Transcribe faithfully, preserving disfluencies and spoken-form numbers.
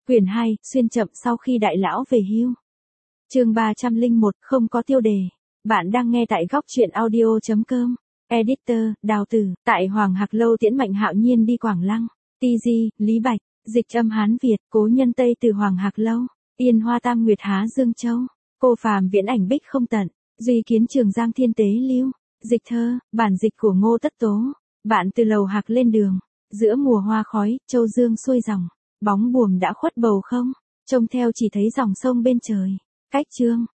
Quyển hai, xuyên chậm sau khi đại lão về hưu. Chương ba trăm lẻ một, không có tiêu đề. Bạn đang nghe tại góc truyện audio chấm com. Editor, Đào Tử, tại Hoàng Hạc Lâu tiễn Mạnh Hạo Nhiên đi Quảng Lăng. tê giê, Lý Bạch, dịch âm Hán Việt, cố nhân Tây từ Hoàng Hạc Lâu. Yên Hoa Tam Nguyệt Há Dương Châu. Cô phàm viễn ảnh bích không tận. Duy kiến Trường Giang Thiên Tế Lưu. Dịch thơ, bản dịch của Ngô Tất Tố. Bạn từ lầu Hạc lên đường. Giữa mùa hoa khói, châu dương xuôi dòng. Bóng buồm đã khuất bầu không. Trông theo chỉ thấy dòng sông bên trời. Cách chương.